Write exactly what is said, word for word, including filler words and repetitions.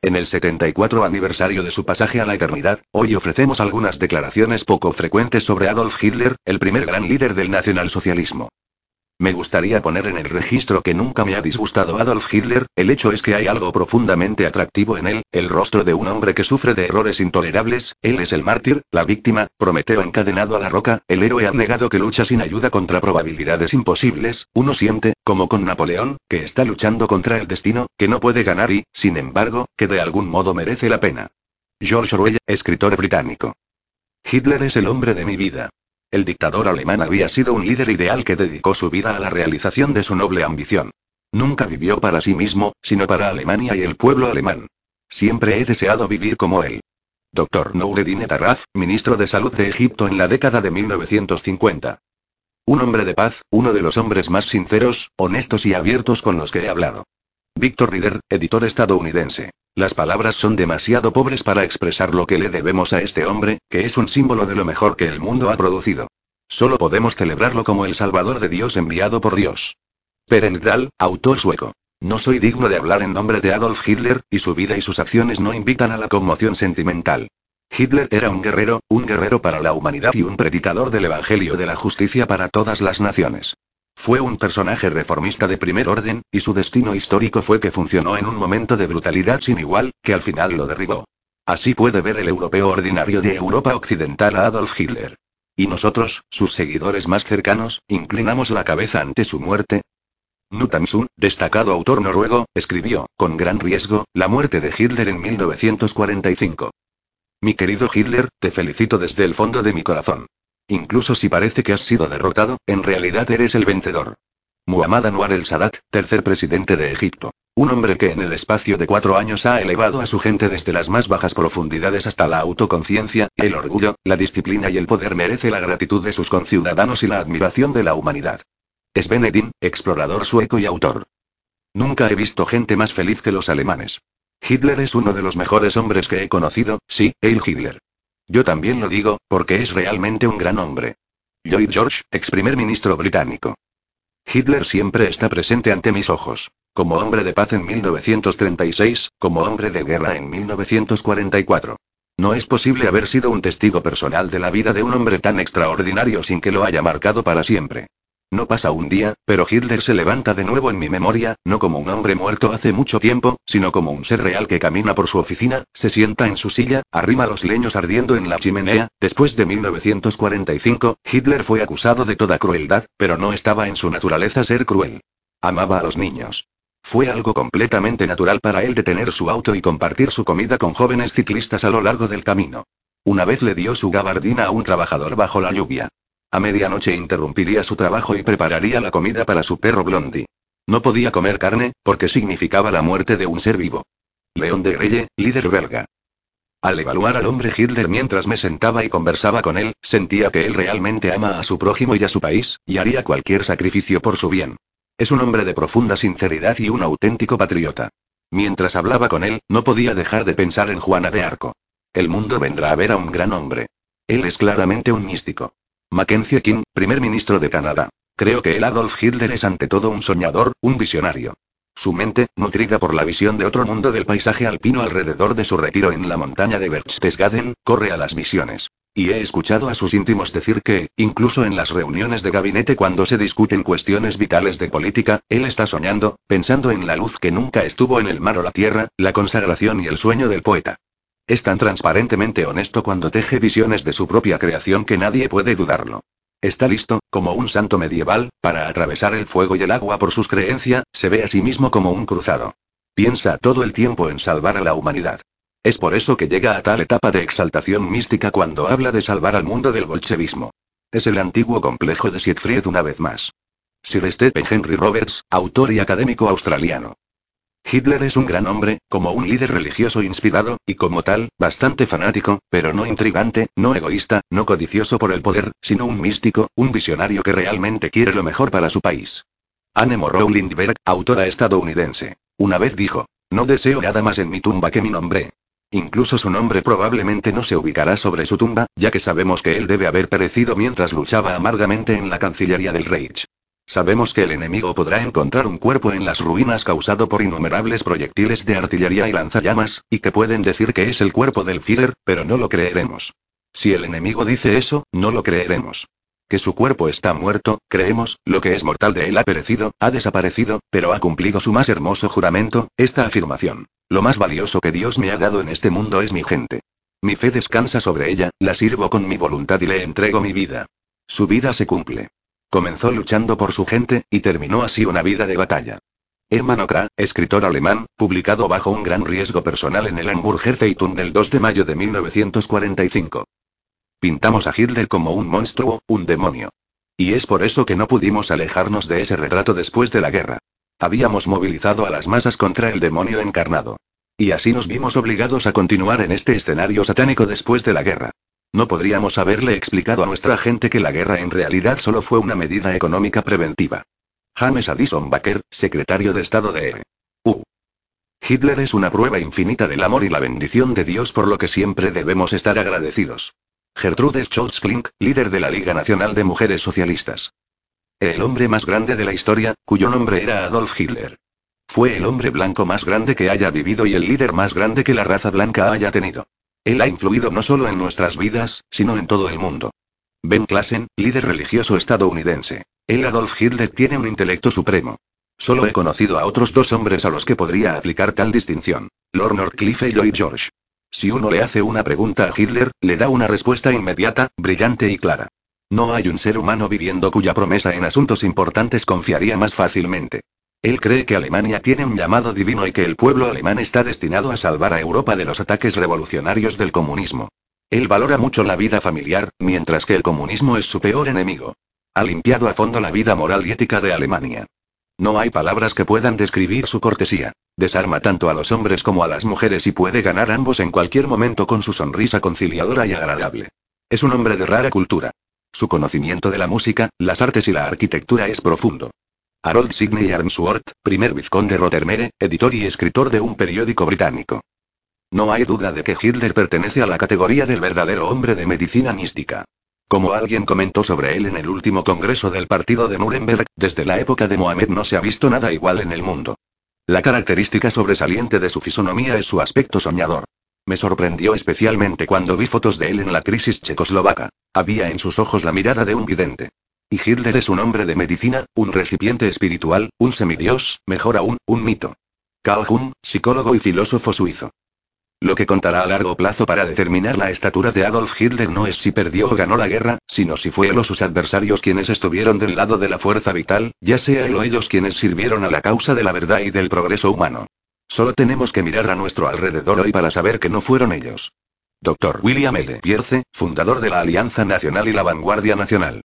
En el setenta y cuatro aniversario de su pasaje a la eternidad, hoy ofrecemos algunas declaraciones poco frecuentes sobre Adolf Hitler, el primer gran líder del nacionalsocialismo. Me gustaría poner en el registro que nunca me ha disgustado Adolf Hitler, el hecho es que hay algo profundamente atractivo en él, el rostro de un hombre que sufre de errores intolerables, él es el mártir, la víctima, Prometeo encadenado a la roca, el héroe abnegado que lucha sin ayuda contra probabilidades imposibles, uno siente, como con Napoleón, que está luchando contra el destino, que no puede ganar y, sin embargo, que de algún modo merece la pena. George Orwell, escritor británico. Hitler es el hombre de mi vida. El dictador alemán había sido un líder ideal que dedicó su vida a la realización de su noble ambición. Nunca vivió para sí mismo, sino para Alemania y el pueblo alemán. Siempre he deseado vivir como él. doctor Noureddin Etarraf, ministro de Salud de Egipto en la década de mil novecientos cincuenta. Un hombre de paz, uno de los hombres más sinceros, honestos y abiertos con los que he hablado. Victor Reader, editor estadounidense. Las palabras son demasiado pobres para expresar lo que le debemos a este hombre, que es un símbolo de lo mejor que el mundo ha producido. Solo podemos celebrarlo como el Salvador de Dios enviado por Dios. Perengdal, autor sueco. No soy digno de hablar en nombre de Adolf Hitler, y su vida y sus acciones no invitan a la conmoción sentimental. Hitler era un guerrero, un guerrero para la humanidad y un predicador del Evangelio de la justicia para todas las naciones. Fue un personaje reformista de primer orden, y su destino histórico fue que funcionó en un momento de brutalidad sin igual, que al final lo derribó. Así puede ver el europeo ordinario de Europa Occidental a Adolf Hitler. ¿Y nosotros, sus seguidores más cercanos, inclinamos la cabeza ante su muerte? Knut Hamsun, destacado autor noruego, escribió, con gran riesgo, La muerte de Hitler en mil novecientos cuarenta y cinco. Mi querido Hitler, te felicito desde el fondo de mi corazón. Incluso si parece que has sido derrotado, en realidad eres el vencedor. Muhammad Anwar el-Sadat, tercer presidente de Egipto. Un hombre que en el espacio de cuatro años ha elevado a su gente desde las más bajas profundidades hasta la autoconciencia, el orgullo, la disciplina y el poder merece la gratitud de sus conciudadanos y la admiración de la humanidad. Sven Hedin, explorador sueco y autor. Nunca he visto gente más feliz que los alemanes. Hitler es uno de los mejores hombres que he conocido, sí, Heil Hitler. Yo también lo digo, porque es realmente un gran hombre. Lloyd George, ex primer ministro británico. Hitler siempre está presente ante mis ojos. Como hombre de paz en mil novecientos treinta y seis, como hombre de guerra en mil novecientos cuarenta y cuatro. No es posible haber sido un testigo personal de la vida de un hombre tan extraordinario sin que lo haya marcado para siempre. No pasa un día, pero Hitler se levanta de nuevo en mi memoria, no como un hombre muerto hace mucho tiempo, sino como un ser real que camina por su oficina, se sienta en su silla, arrima los leños ardiendo en la chimenea. Después de mil novecientos cuarenta y cinco, Hitler fue acusado de toda crueldad, pero no estaba en su naturaleza ser cruel. Amaba a los niños. Fue algo completamente natural para él detener su auto y compartir su comida con jóvenes ciclistas a lo largo del camino. Una vez le dio su gabardina a un trabajador bajo la lluvia. A medianoche interrumpiría su trabajo y prepararía la comida para su perro Blondie. No podía comer carne, porque significaba la muerte de un ser vivo. León de Reye, líder belga. Al evaluar al hombre Hitler mientras me sentaba y conversaba con él, sentía que él realmente ama a su prójimo y a su país, y haría cualquier sacrificio por su bien. Es un hombre de profunda sinceridad y un auténtico patriota. Mientras hablaba con él, no podía dejar de pensar en Juana de Arco. El mundo vendrá a ver a un gran hombre. Él es claramente un místico. Mackenzie King, primer ministro de Canadá. Creo que el Adolf Hitler es ante todo un soñador, un visionario. Su mente, nutrida por la visión de otro mundo del paisaje alpino alrededor de su retiro en la montaña de Berchtesgaden, corre a las visiones. Y he escuchado a sus íntimos decir que, incluso en las reuniones de gabinete cuando se discuten cuestiones vitales de política, él está soñando, pensando en la luz que nunca estuvo en el mar o la tierra, la consagración y el sueño del poeta. Es tan transparentemente honesto cuando teje visiones de su propia creación que nadie puede dudarlo. Está listo, como un santo medieval, para atravesar el fuego y el agua por sus creencias, se ve a sí mismo como un cruzado. Piensa todo el tiempo en salvar a la humanidad. Es por eso que llega a tal etapa de exaltación mística cuando habla de salvar al mundo del bolchevismo. Es el antiguo complejo de Siegfried una vez más. Sir Stephen Henry Roberts, autor y académico australiano. Hitler es un gran hombre, como un líder religioso inspirado, y como tal, bastante fanático, pero no intrigante, no egoísta, no codicioso por el poder, sino un místico, un visionario que realmente quiere lo mejor para su país. Anne Morrow Lindbergh, autora estadounidense. Una vez dijo, no deseo nada más en mi tumba que mi nombre. Incluso su nombre probablemente no se ubicará sobre su tumba, ya que sabemos que él debe haber perecido mientras luchaba amargamente en la Cancillería del Reich. Sabemos que el enemigo podrá encontrar un cuerpo en las ruinas causado por innumerables proyectiles de artillería y lanzallamas, y que pueden decir que es el cuerpo del Führer, pero no lo creeremos. Si el enemigo dice eso, no lo creeremos. Que su cuerpo está muerto, creemos, lo que es mortal de él ha perecido, ha desaparecido, pero ha cumplido su más hermoso juramento, esta afirmación. Lo más valioso que Dios me ha dado en este mundo es mi gente. Mi fe descansa sobre ella, la sirvo con mi voluntad y le entrego mi vida. Su vida se cumple. Comenzó luchando por su gente, y terminó así una vida de batalla. Hermann Okra, escritor alemán, publicado bajo un gran riesgo personal en el Hamburger Zeitung del dos de mayo de mil novecientos cuarenta y cinco. Pintamos a Hitler como un monstruo, un demonio. Y es por eso que no pudimos alejarnos de ese retrato después de la guerra. Habíamos movilizado a las masas contra el demonio encarnado. Y así nos vimos obligados a continuar en este escenario satánico después de la guerra. No podríamos haberle explicado a nuestra gente que la guerra en realidad solo fue una medida económica preventiva. James Addison Baker, secretario de Estado de E U. Hitler es una prueba infinita del amor y la bendición de Dios por lo que siempre debemos estar agradecidos. Gertrude Scholz-Klink, líder de la Liga Nacional de Mujeres Socialistas. El hombre más grande de la historia, cuyo nombre era Adolf Hitler. Fue el hombre blanco más grande que haya vivido y el líder más grande que la raza blanca haya tenido. Él ha influido no solo en nuestras vidas, sino en todo el mundo. Ben Klassen, líder religioso estadounidense. El Adolf Hitler tiene un intelecto supremo. Solo he conocido a otros dos hombres a los que podría aplicar tal distinción. Lord Northcliffe y Lloyd George. Si uno le hace una pregunta a Hitler, le da una respuesta inmediata, brillante y clara. No hay un ser humano viviendo cuya promesa en asuntos importantes confiaría más fácilmente. Él cree que Alemania tiene un llamado divino y que el pueblo alemán está destinado a salvar a Europa de los ataques revolucionarios del comunismo. Él valora mucho la vida familiar, mientras que el comunismo es su peor enemigo. Ha limpiado a fondo la vida moral y ética de Alemania. No hay palabras que puedan describir su cortesía. Desarma tanto a los hombres como a las mujeres y puede ganar ambos en cualquier momento con su sonrisa conciliadora y agradable. Es un hombre de rara cultura. Su conocimiento de la música, las artes y la arquitectura es profundo. Harold Sidney Armsworth, primer vizconde de Rothermere, editor y escritor de un periódico británico. No hay duda de que Hitler pertenece a la categoría del verdadero hombre de medicina mística. Como alguien comentó sobre él en el último congreso del partido de Nuremberg, desde la época de Mohamed no se ha visto nada igual en el mundo. La característica sobresaliente de su fisonomía es su aspecto soñador. Me sorprendió especialmente cuando vi fotos de él en la crisis checoslovaca. Había en sus ojos la mirada de un vidente. Y Hitler es un hombre de medicina, un recipiente espiritual, un semidios, mejor aún, un mito. Carl Jung, psicólogo y filósofo suizo. Lo que contará a largo plazo para determinar la estatura de Adolf Hitler no es si perdió o ganó la guerra, sino si fue él o sus adversarios quienes estuvieron del lado de la fuerza vital, ya sea él o ellos quienes sirvieron a la causa de la verdad y del progreso humano. Solo tenemos que mirar a nuestro alrededor hoy para saber que no fueron ellos. doctor William L. Pierce, fundador de la Alianza Nacional y la Vanguardia Nacional.